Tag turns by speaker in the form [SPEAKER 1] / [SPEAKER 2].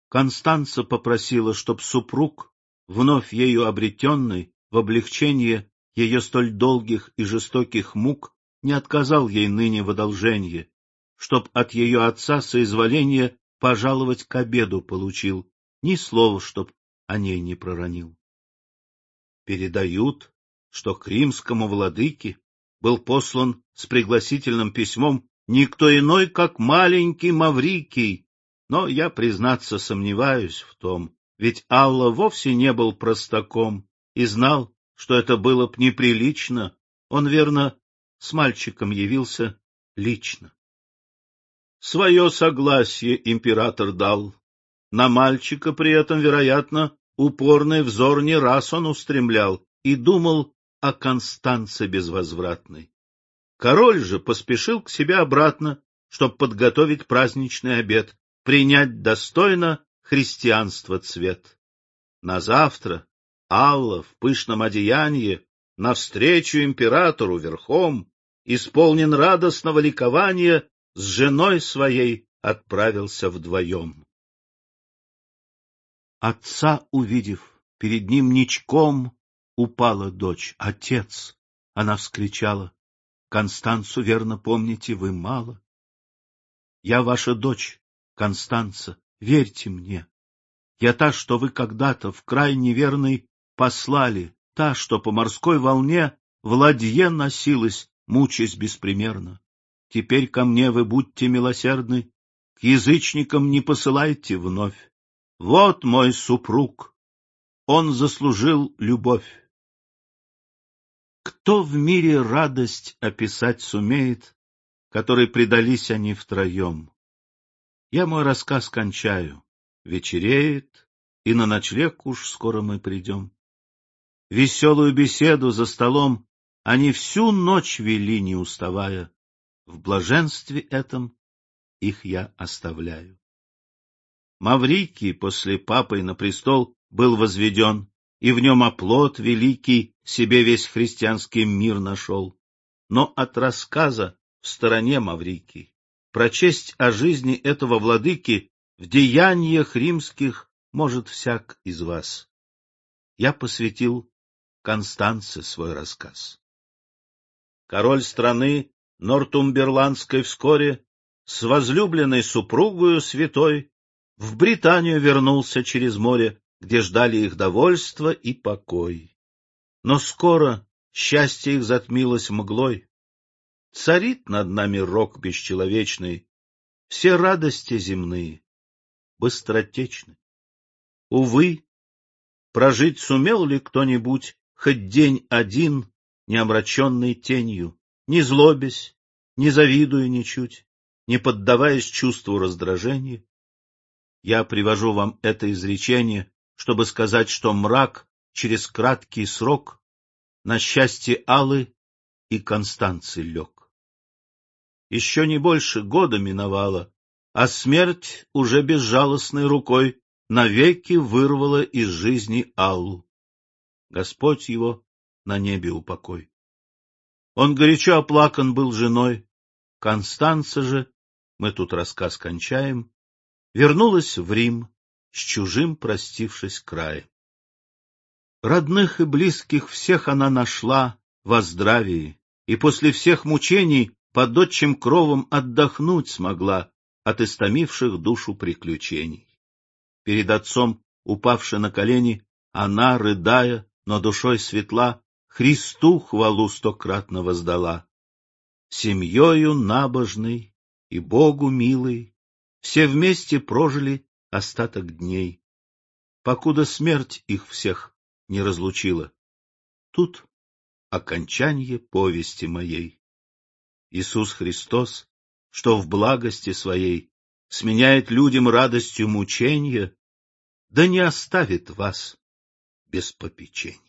[SPEAKER 1] Констанца попросила, чтоб супруг, вновь ею обретенный, в облегчение ее столь долгих и жестоких мук, не отказал ей ныне в одолженье, чтоб от ее отца соизволение пожаловать к обеду получил, ни слова, чтоб о ней не проронил. Передают, что к римскому владыке был послан с пригласительным письмом никто иной, как маленький Маврикий, но я, признаться, сомневаюсь в том, ведь Алла вовсе не был простаком и знал, что это было б неприлично, он, верно, с мальчиком явился лично. Свое согласие император дал. На мальчика при этом, вероятно, упорный взор не раз он устремлял и думал о Констанце безвозвратной. Король же поспешил к себе обратно, чтоб подготовить праздничный обед, принять достойно христианства цвет. На завтра Алла в пышном одеянии навстречу императору верхом, исполнен радостного ликования, с женой своей отправился вдвоем. Отца увидев, перед ним ничком упала дочь. «Отец!» — она вскричала. «Констанцу, верно, помните вы мало. Я ваша дочь, Констанца, верьте мне. Я та, что вы когда-то в край неверный послали, та, что по морской волне в ладье носилась, мучаясь беспримерно. Теперь ко мне вы будьте милосердны, к язычникам не посылайте вновь. Вот мой супруг, он заслужил любовь». Кто в мире радость описать сумеет, которой предались они втроем? Я мой рассказ кончаю. Вечереет, и на ночлег уж скоро мы придем. Веселую беседу за столом они всю ночь вели, не уставая. В блаженстве этом их я оставляю. Маврикий после папой на престол был возведен, и в нем оплот великий себе весь христианский мир нашел. Но от рассказа в стороне Маврикий прочесть о жизни этого владыки в деяниях римских может всяк из вас. Я посвятил Констанце свой рассказ. Король страны Нортумберландской вскоре с возлюбленной супругою святой в Британию вернулся через море, где ждали их довольство и покой. Но скоро счастье их затмилось мглой. Царит над нами рок бесчеловечный, все радости земные быстротечны. Увы, прожить сумел ли кто-нибудь хоть день один, не омраченный тенью, не злобясь, не завидуя ничуть, не поддаваясь чувству раздражения? Я привожу вам это изречение, чтобы сказать, что мрак через краткий срок на счастье Аллы и Констанции лег. Еще не больше года миновало, а смерть уже безжалостной рукой навеки вырвала из жизни Аллу. Господь его на небе упокой. Он горячо оплакан был женой. Констанца же, мы тут рассказ кончаем, вернулась в Рим, с чужим простившись краем. Родных и близких всех она нашла во здравии, и после всех мучений под отчим кровом отдохнуть смогла от истомивших душу приключений. Перед отцом, упавши на колени, она, рыдая, но душой светла, Христу хвалу стократно воздала. Семьёю набожной и Богу милой все вместе прожили остаток дней, покуда смерть их всех не разлучила. Тут окончанье повести моей. Иисус Христос, что в благости своей сменяет людям радостью мученья, да не оставит вас без попечения.